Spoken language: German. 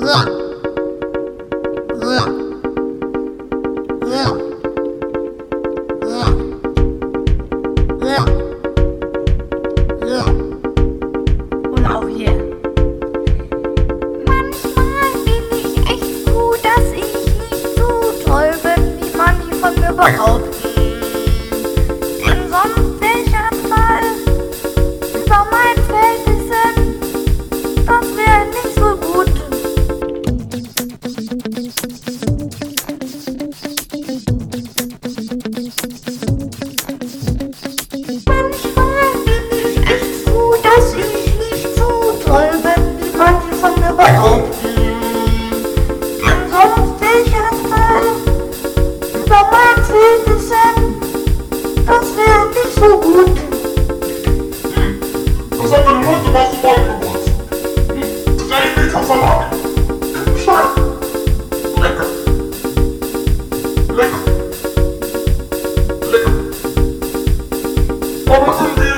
Und auch hier. Manchmal bin ich echt froh, dass ich nicht so toll bin, wie manche von mir behaupten. Denn sonst wär ich einmal über mein Verhältnissen. Das wäre nicht so gut. Manchmal bin ich echt froh, dass ich nicht so toll bin, wie manche von mir behaupten. Denn sonst wär ich einmal über mein Verhältnissen. Das wäre nicht so gut. Was hat denn heute was du wollen gewusst? 3 Meter Salat. Stark. Lecker. Lecker. Lecker. Aber sind die